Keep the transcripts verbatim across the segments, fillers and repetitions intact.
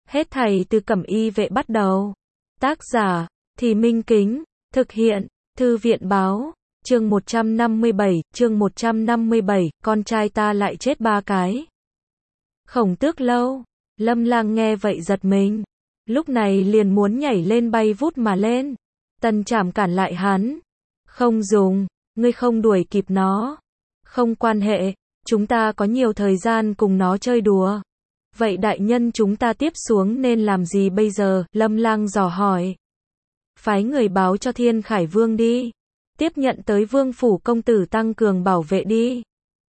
Hết thảy từ Cẩm Y Vệ bắt đầu. Tác giả, Thì Minh Kính, thực hiện, Thư viện Báo, chương một trăm năm mươi bảy, chương một trăm năm mươi bảy, con trai ta lại chết ba cái. Khổng Tước Lâu, Lâm Lang nghe vậy giật mình, lúc này liền muốn nhảy lên bay vút mà lên. Tần Trảm cản lại hắn. Không dùng, ngươi không đuổi kịp nó. Không quan hệ, chúng ta có nhiều thời gian cùng nó chơi đùa. Vậy đại nhân chúng ta tiếp xuống nên làm gì bây giờ? Lâm Lang dò hỏi. Phái người báo cho Thiên Khải Vương đi. Tiếp nhận tới Vương phủ công tử tăng cường bảo vệ đi.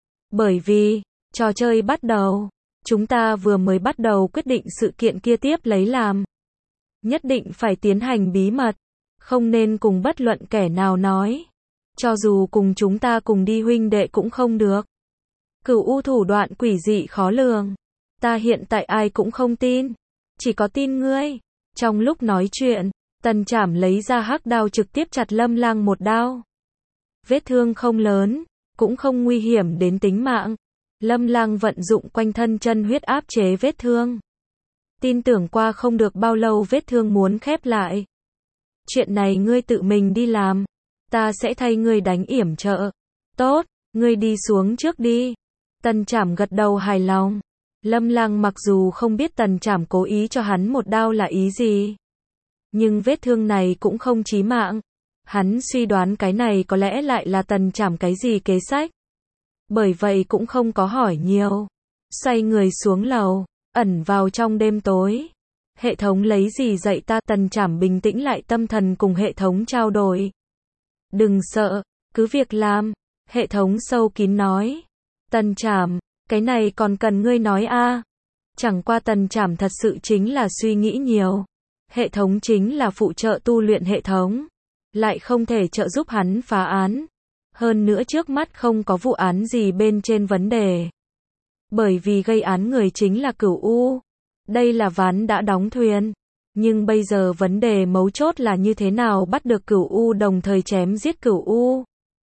Bởi vì, trò chơi bắt đầu. Chúng ta vừa mới bắt đầu quyết định sự kiện kia tiếp lấy làm. Nhất định phải tiến hành bí mật. Không nên cùng bất luận kẻ nào nói. Cho dù cùng chúng ta cùng đi huynh đệ cũng không được. Cửu U thủ đoạn quỷ dị khó lường. Ta hiện tại ai cũng không tin. Chỉ có tin ngươi. Trong lúc nói chuyện, Tần Trảm lấy ra hắc đao trực tiếp chặt Lâm Lang một đao. Vết thương không lớn, cũng không nguy hiểm đến tính mạng. Lâm Lang vận dụng quanh thân chân huyết áp chế vết thương. Tin tưởng qua không được bao lâu vết thương muốn khép lại. Chuyện này ngươi tự mình đi làm. Ta sẽ thay ngươi đánh yểm trợ. Tốt, ngươi đi xuống trước đi. Tần Trảm gật đầu hài lòng. Lâm Lang mặc dù không biết Tần Trảm cố ý cho hắn một đao là ý gì. Nhưng vết thương này cũng không chí mạng. Hắn suy đoán cái này có lẽ lại là Tần Trảm cái gì kế sách. Bởi vậy cũng không có hỏi nhiều. Xoay người xuống lầu, ẩn vào trong đêm tối. Hệ thống lấy gì dạy ta? Tần Trảm bình tĩnh lại tâm thần cùng hệ thống trao đổi. Đừng sợ, cứ việc làm. Hệ thống sâu kín nói. Tần Trảm, cái này còn cần ngươi nói a? À? Chẳng qua Tần Trảm thật sự chính là suy nghĩ nhiều. Hệ thống chính là phụ trợ tu luyện hệ thống. Lại không thể trợ giúp hắn phá án. Hơn nữa trước mắt không có vụ án gì bên trên vấn đề. Bởi vì gây án người chính là Cửu U. Đây là ván đã đóng thuyền. Nhưng bây giờ vấn đề mấu chốt là như thế nào bắt được Cửu U đồng thời chém giết Cửu U.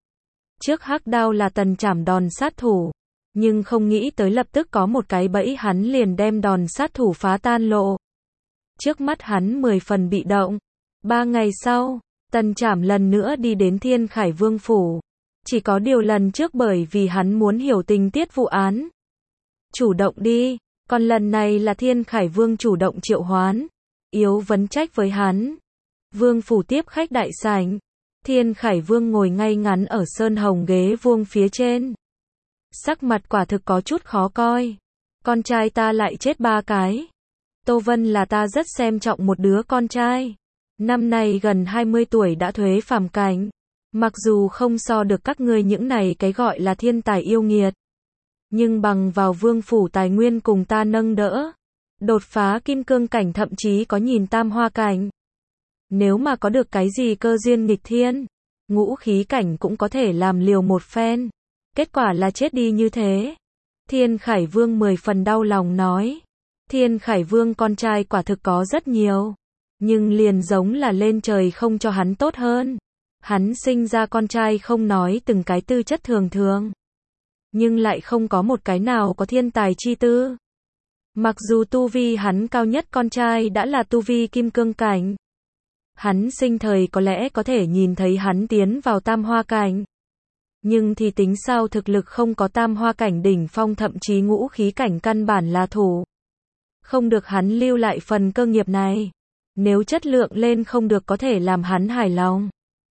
Trước hắc đao là Tần Trảm đòn sát thủ. Nhưng không nghĩ tới lập tức có một cái bẫy hắn liền đem đòn sát thủ phá tan lộ. Trước mắt hắn mười phần bị động. Ba ngày sau, Tần Trảm lần nữa đi đến Thiên Khải Vương phủ. Chỉ có điều lần trước bởi vì hắn muốn hiểu tình tiết vụ án. Chủ động đi, còn lần này là Thiên Khải Vương chủ động triệu hoán. Yếu vấn trách với hắn. Vương phủ tiếp khách đại sảnh. Thiên Khải Vương ngồi ngay ngắn ở sơn hồng ghế vuông phía trên. Sắc mặt quả thực có chút khó coi. Con trai ta lại chết ba cái. Tô Vân là ta rất xem trọng một đứa con trai. Năm nay gần hai mươi tuổi đã thuế phàm cảnh. Mặc dù không so được các ngươi những này cái gọi là thiên tài yêu nghiệt. Nhưng bằng vào vương phủ tài nguyên cùng ta nâng đỡ. Đột phá kim cương cảnh thậm chí có nhìn tam hoa cảnh. Nếu mà có được cái gì cơ duyên nghịch thiên, ngũ khí cảnh cũng có thể làm liều một phen. Kết quả là chết đi như thế. Thiên Khải Vương mười phần đau lòng nói. Thiên Khải Vương con trai quả thực có rất nhiều. Nhưng liền giống là lên trời không cho hắn tốt hơn. Hắn sinh ra con trai không nói từng cái tư chất thường thường. Nhưng lại không có một cái nào có thiên tài chi tư. Mặc dù tu vi hắn cao nhất con trai đã là tu vi kim cương cảnh. Hắn sinh thời có lẽ có thể nhìn thấy hắn tiến vào tam hoa cảnh. Nhưng thì tính sao thực lực không có tam hoa cảnh đỉnh phong thậm chí ngũ khí cảnh căn bản là thủ. Không được hắn lưu lại phần cơ nghiệp này. Nếu chất lượng lên không được có thể làm hắn hài lòng.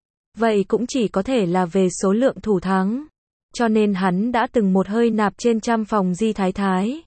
Vậy cũng chỉ có thể là về số lượng thủ thắng. Cho nên hắn đã từng một hơi nạp trên trăm phòng di thái thái.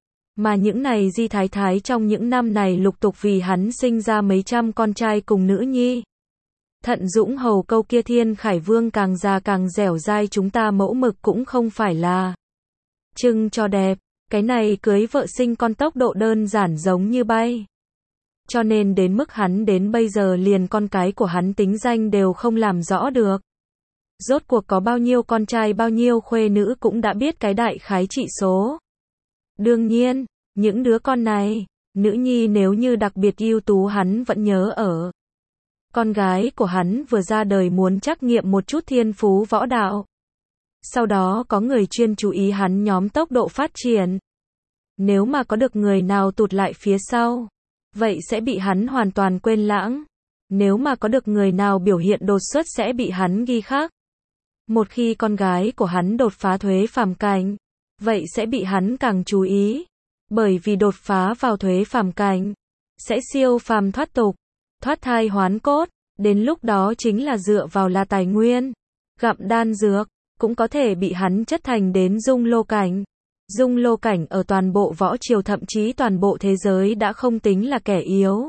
Mà những này di thái thái trong những năm này lục tục vì hắn sinh ra mấy trăm con trai cùng nữ nhi. Thận Dũng hầu câu kia Thiên Khải Vương càng già càng dẻo dai chúng ta mẫu mực cũng không phải là trưng cho đẹp. Cái này cưới vợ sinh con tốc độ đơn giản giống như bay. Cho nên đến mức hắn đến bây giờ liền con cái của hắn tính danh đều không làm rõ được. Rốt cuộc có bao nhiêu con trai bao nhiêu khuê nữ cũng đã biết cái đại khái trị số. Đương nhiên, những đứa con này, nữ nhi nếu như đặc biệt ưu tú hắn vẫn nhớ ở. Con gái của hắn vừa ra đời muốn trắc nghiệm một chút thiên phú võ đạo. Sau đó có người chuyên chú ý hắn nhóm tốc độ phát triển. Nếu mà có được người nào tụt lại phía sau, vậy sẽ bị hắn hoàn toàn quên lãng. Nếu mà có được người nào biểu hiện đột xuất sẽ bị hắn ghi khắc. Một khi con gái của hắn đột phá thuế phàm cảnh, vậy sẽ bị hắn càng chú ý. Bởi vì đột phá vào thuế phàm cảnh, sẽ siêu phàm thoát tục, thoát thai hoán cốt, đến lúc đó chính là dựa vào là tài nguyên, gặm đan dược, cũng có thể bị hắn chất thành đến dung lô cảnh. Dung lô cảnh ở toàn bộ võ triều thậm chí toàn bộ thế giới đã không tính là kẻ yếu.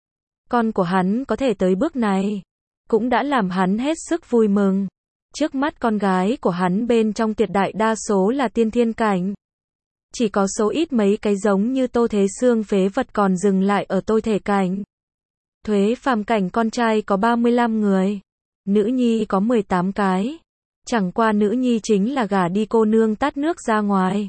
Con của hắn có thể tới bước này, cũng đã làm hắn hết sức vui mừng. Trước mắt con gái của hắn bên trong tuyệt đại đa số là tiên thiên cảnh. Chỉ có số ít mấy cái giống như Tô Thế Xương phế vật còn dừng lại ở tôi thể cảnh. Thuế phàm cảnh con trai có ba mươi lăm người, nữ nhi có mười tám cái. Chẳng qua nữ nhi chính là gả đi cô nương tát nước ra ngoài.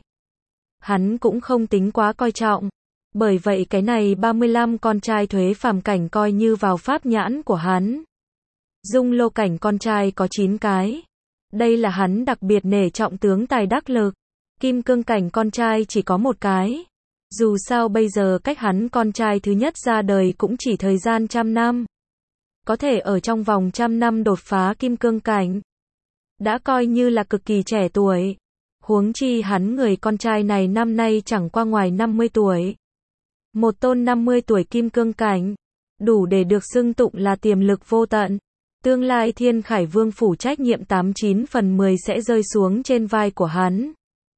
Hắn cũng không tính quá coi trọng. Bởi vậy cái này ba mươi lăm con trai thuế phàm cảnh coi như vào pháp nhãn của hắn. Dung lô cảnh con trai có chín cái. Đây là hắn đặc biệt nể trọng tướng tài đắc lực. Kim cương cảnh con trai chỉ có một cái. Dù sao bây giờ cách hắn con trai thứ nhất ra đời cũng chỉ thời gian trăm năm. Có thể ở trong vòng trăm năm đột phá kim cương cảnh. Đã coi như là cực kỳ trẻ tuổi. Huống chi hắn người con trai này năm nay chẳng qua ngoài năm mươi tuổi. Một tôn năm mươi tuổi kim cương cảnh. Đủ để được xưng tụng là tiềm lực vô tận. Tương lai Thiên Khải Vương phủ trách nhiệm tám chín phần mười sẽ rơi xuống trên vai của hắn.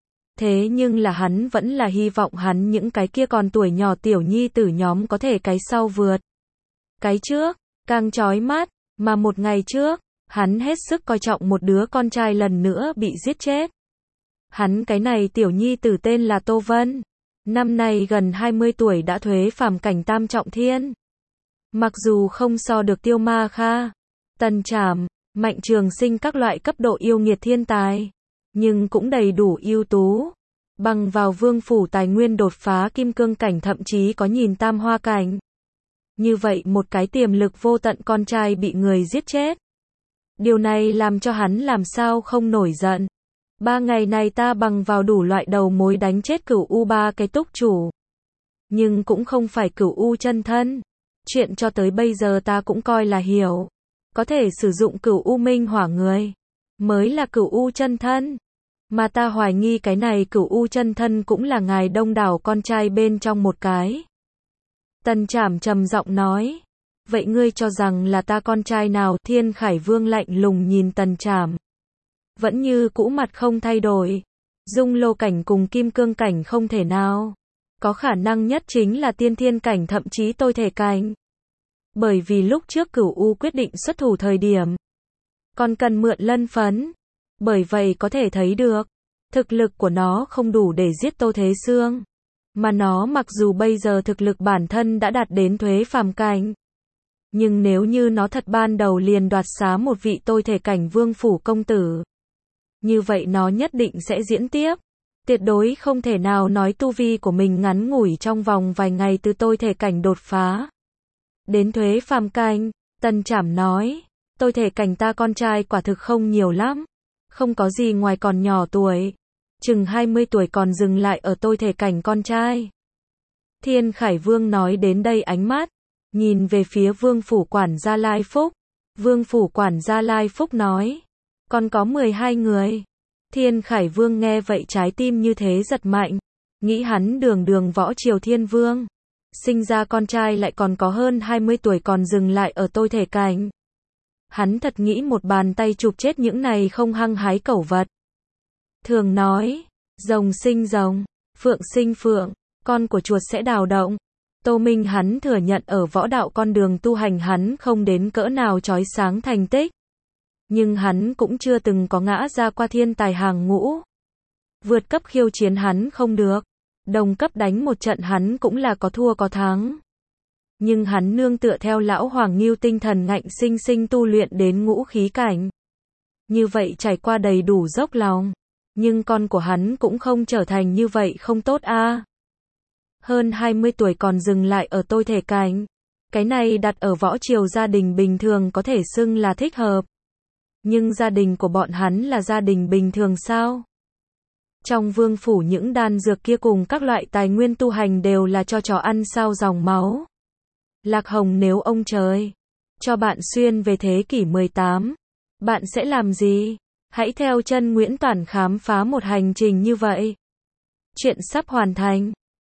Thế nhưng là hắn vẫn là hy vọng hắn những cái kia còn tuổi nhỏ tiểu nhi tử nhóm có thể cái sau vượt. Cái trước, càng chói mắt, mà một ngày trước, hắn hết sức coi trọng một đứa con trai lần nữa bị giết chết. Hắn cái này tiểu nhi tử tên là Tô Vân. Năm nay gần hai mươi tuổi đã thuế phàm cảnh tam trọng thiên. Mặc dù không so được Tiêu Ma Kha, Tần Trảm, Mạnh Trường Sinh các loại cấp độ yêu nghiệt thiên tài, nhưng cũng đầy đủ ưu tú. Bằng vào vương phủ tài nguyên đột phá kim cương cảnh thậm chí có nhìn tam hoa cảnh. Như vậy một cái tiềm lực vô tận con trai bị người giết chết. Điều này làm cho hắn làm sao không nổi giận. Ba ngày này ta bằng vào đủ loại đầu mối đánh chết cửu U ba cái túc chủ. Nhưng cũng không phải cửu U chân thân. Chuyện cho tới bây giờ ta cũng coi là hiểu. Có thể sử dụng cửu U minh hỏa người. Mới là cửu U chân thân. Mà ta hoài nghi cái này cửu U chân thân cũng là ngài đông đảo con trai bên trong một cái. Tần Trảm trầm giọng nói. Vậy ngươi cho rằng là ta con trai nào? Thiên Khải Vương lạnh lùng nhìn Tần Trảm. Vẫn như cũ mặt không thay đổi. Dung lô cảnh cùng kim cương cảnh không thể nào. Có khả năng nhất chính là tiên thiên cảnh thậm chí tôi thể cảnh. Bởi vì lúc trước cửu U quyết định xuất thủ thời điểm. Còn cần mượn lân phấn. Bởi vậy có thể thấy được. Thực lực của nó không đủ để giết Tô Thế Xương. Mà nó mặc dù bây giờ thực lực bản thân đã đạt đến thuế phàm cảnh. Nhưng nếu như nó thật ban đầu liền đoạt xá một vị tôi thể cảnh vương phủ công tử. Như vậy nó nhất định sẽ diễn tiếp. Tuyệt đối không thể nào nói tu vi của mình ngắn ngủi trong vòng vài ngày từ tôi thể cảnh đột phá. Đến thuế phàm cảnh, Tần Trảm nói. Tôi thể cảnh ta con trai quả thực không nhiều lắm. Không có gì ngoài còn nhỏ tuổi. Chừng hai mươi tuổi còn dừng lại ở tôi thể cảnh con trai. Thiên Khải Vương nói đến đây ánh mắt. Nhìn về phía Vương phủ quản gia Lai Phúc. Vương phủ quản gia Lai Phúc nói. Còn có mười hai người. Thiên Khải Vương nghe vậy trái tim như thế giật mạnh. Nghĩ hắn đường đường võ triều thiên vương. Sinh ra con trai lại còn có hơn hai mươi tuổi còn dừng lại ở tôi thể cảnh. Hắn thật nghĩ một bàn tay chụp chết những này không hăng hái cẩu vật. Thường nói, rồng sinh rồng, phượng sinh phượng, con của chuột sẽ đào động. Tô Minh hắn thừa nhận ở võ đạo con đường tu hành hắn không đến cỡ nào chói sáng thành tích. Nhưng hắn cũng chưa từng có ngã ra qua thiên tài hàng ngũ. Vượt cấp khiêu chiến hắn không được. Đồng cấp đánh một trận hắn cũng là có thua có thắng. Nhưng hắn nương tựa theo lão Hoàng Ngưu tinh thần ngạnh sinh sinh tu luyện đến ngũ khí cảnh. Như vậy trải qua đầy đủ dốc lòng. Nhưng con của hắn cũng không trở thành như vậy không tốt a. À. Hơn hai mươi tuổi còn dừng lại ở tôi thể cảnh. Cái này đặt ở võ triều gia đình bình thường có thể xưng là thích hợp. Nhưng gia đình của bọn hắn là gia đình bình thường sao? Trong vương phủ những đan dược kia cùng các loại tài nguyên tu hành đều là cho chó ăn sao dòng máu. Lạc Hồng, nếu ông trời cho bạn xuyên về thế kỷ mười tám, bạn sẽ làm gì? Hãy theo chân Nguyễn Toản khám phá một hành trình như vậy. Chuyện sắp hoàn thành.